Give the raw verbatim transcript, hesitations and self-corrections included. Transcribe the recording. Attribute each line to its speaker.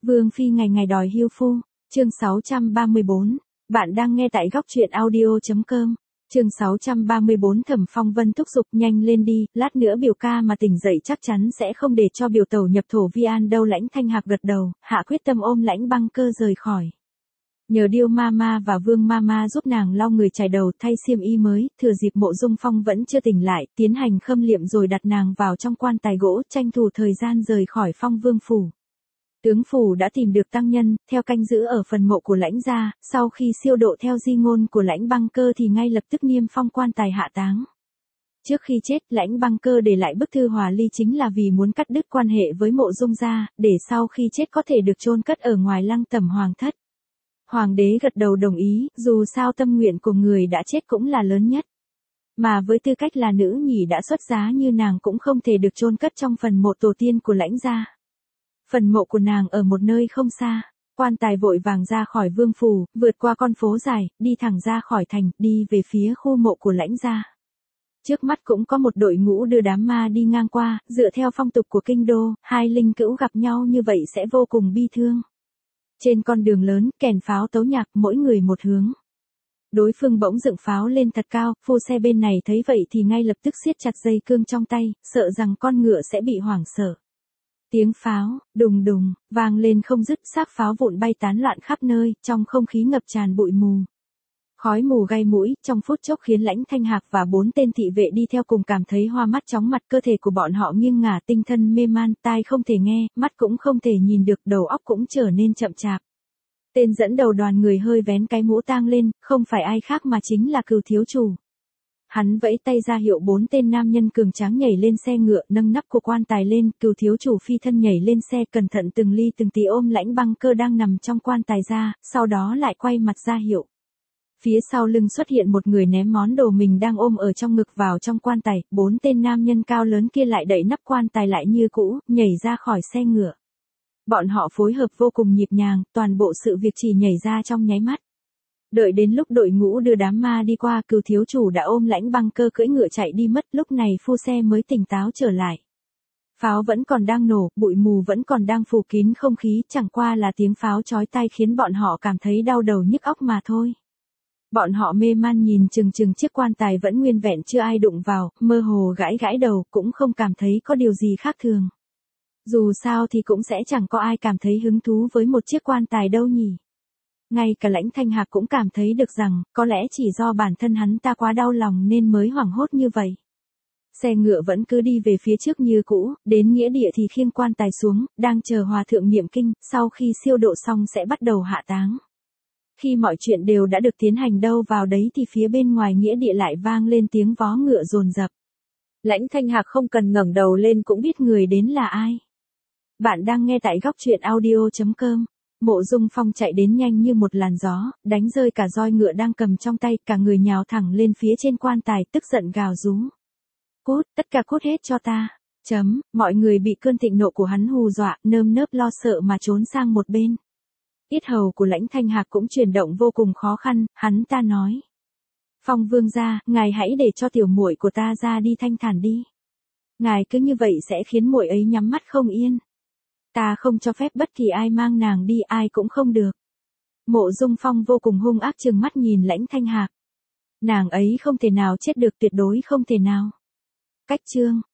Speaker 1: Vương phi ngày ngày đòi hưu phu, chương sáu trăm ba mươi bốn. Bạn đang nghe tại góc truyện audio.com. Chương sáu trăm ba mươi bốn. Thẩm Phong Vân thúc giục nhanh lên đi, lát nữa biểu ca mà tỉnh dậy chắc chắn sẽ không để cho biểu tẩu nhập thổ vi an đâu. Lãnh Thanh Hạc gật đầu, hạ quyết tâm ôm Lãnh Băng Cơ rời khỏi. Nhờ Điêu Mama và Vương Mama giúp nàng lau người chải đầu, thay xiêm y mới, thừa dịp Mộ Dung Phong vẫn chưa tỉnh lại, tiến hành khâm liệm rồi đặt nàng vào trong quan tài gỗ, tranh thủ thời gian rời khỏi Phong Vương phủ. Tướng phủ đã tìm được tăng nhân, theo canh giữ ở phần mộ của Lãnh gia, sau khi siêu độ theo di ngôn của Lãnh Băng Cơ thì ngay lập tức niêm phong quan tài hạ táng. Trước khi chết, Lãnh Băng Cơ để lại bức thư hòa ly chính là vì muốn cắt đứt quan hệ với Mộ Dung gia, để sau khi chết có thể được chôn cất ở ngoài lăng tẩm hoàng thất. Hoàng đế gật đầu đồng ý, dù sao tâm nguyện của người đã chết cũng là lớn nhất. Mà với tư cách là nữ nhì đã xuất giá như nàng cũng không thể được chôn cất trong phần mộ tổ tiên của Lãnh gia. Phần mộ của nàng ở một nơi không xa, quan tài vội vàng ra khỏi vương phủ, vượt qua con phố dài, đi thẳng ra khỏi thành, đi về phía khu mộ của Lãnh gia. Trước mắt cũng có một đội ngũ đưa đám ma đi ngang qua, dựa theo phong tục của kinh đô, hai linh cữu gặp nhau như vậy sẽ vô cùng bi thương. Trên con đường lớn, kèn pháo tấu nhạc, mỗi người một hướng. Đối phương bỗng dựng pháo lên thật cao, phu xe bên này thấy vậy thì ngay lập tức siết chặt dây cương trong tay, sợ rằng con ngựa sẽ bị hoảng sợ. Tiếng pháo, đùng đùng, vang lên không dứt, xác pháo vụn bay tán loạn khắp nơi, trong không khí ngập tràn bụi mù. Khói mù gai mũi, trong phút chốc khiến Lãnh Thanh Hạc và bốn tên thị vệ đi theo cùng cảm thấy hoa mắt chóng mặt, cơ thể của bọn họ nghiêng ngả, tinh thần mê man, tai không thể nghe, mắt cũng không thể nhìn được, đầu óc cũng trở nên chậm chạp. Tên dẫn đầu đoàn người hơi vén cái mũ tang lên, không phải ai khác mà chính là Cửu thiếu chủ. Hắn vẫy tay ra hiệu bốn tên nam nhân cường tráng nhảy lên xe ngựa, nâng nắp của quan tài lên, Cửu thiếu chủ phi thân nhảy lên xe, cẩn thận từng ly từng tí ôm Lãnh Băng Cơ đang nằm trong quan tài ra, sau đó lại quay mặt ra hiệu. Phía sau lưng xuất hiện một người ném món đồ mình đang ôm ở trong ngực vào trong quan tài, bốn tên nam nhân cao lớn kia lại đẩy nắp quan tài lại như cũ, nhảy ra khỏi xe ngựa. Bọn họ phối hợp vô cùng nhịp nhàng, toàn bộ sự việc chỉ nhảy ra trong nháy mắt. Đợi đến lúc đội ngũ đưa đám ma đi qua, Cửu thiếu chủ đã ôm Lãnh Băng Cơ cưỡi ngựa chạy đi mất, lúc này phu xe mới tỉnh táo trở lại. Pháo vẫn còn đang nổ, bụi mù vẫn còn đang phủ kín không khí, chẳng qua là tiếng pháo chói tai khiến bọn họ cảm thấy đau đầu nhức óc mà thôi. Bọn họ mê man nhìn chừng chừng chiếc quan tài vẫn nguyên vẹn chưa ai đụng vào, mơ hồ gãi gãi đầu, cũng không cảm thấy có điều gì khác thường. Dù sao thì cũng sẽ chẳng có ai cảm thấy hứng thú với một chiếc quan tài đâu nhỉ. Ngay cả Lãnh Thanh Hạc cũng cảm thấy được rằng, có lẽ chỉ do bản thân hắn ta quá đau lòng nên mới hoảng hốt như vậy. Xe ngựa vẫn cứ đi về phía trước như cũ, đến nghĩa địa thì khiêng quan tài xuống, đang chờ hòa thượng niệm kinh, sau khi siêu độ xong sẽ bắt đầu hạ táng. Khi mọi chuyện đều đã được tiến hành đâu vào đấy thì phía bên ngoài nghĩa địa lại vang lên tiếng vó ngựa dồn dập. Lãnh Thanh Hạc không cần ngẩng đầu lên cũng biết người đến là ai. Bạn đang nghe tại góc truyện audio.com. Mộ Dung Phong chạy đến nhanh như một làn gió, đánh rơi cả roi ngựa đang cầm trong tay, cả người nhào thẳng lên phía trên quan tài, tức giận gào rú. Cút, tất cả cút hết cho ta. Chấm, mọi người bị cơn thịnh nộ của hắn hù dọa, nơm nớp lo sợ mà trốn sang một bên. Yết hầu của Lãnh Thanh Hạc cũng chuyển động vô cùng khó khăn, hắn ta nói. Phong vương gia, ngài hãy để cho tiểu muội của ta ra đi thanh thản đi. Ngài cứ như vậy sẽ khiến muội ấy nhắm mắt không yên. Ta không cho phép bất kỳ ai mang nàng đi, ai cũng không được. Mộ Dung Phong vô cùng hung ác trừng mắt nhìn Lãnh Thanh Hạc. Nàng ấy không thể nào chết được, tuyệt đối không thể nào. Cách chương,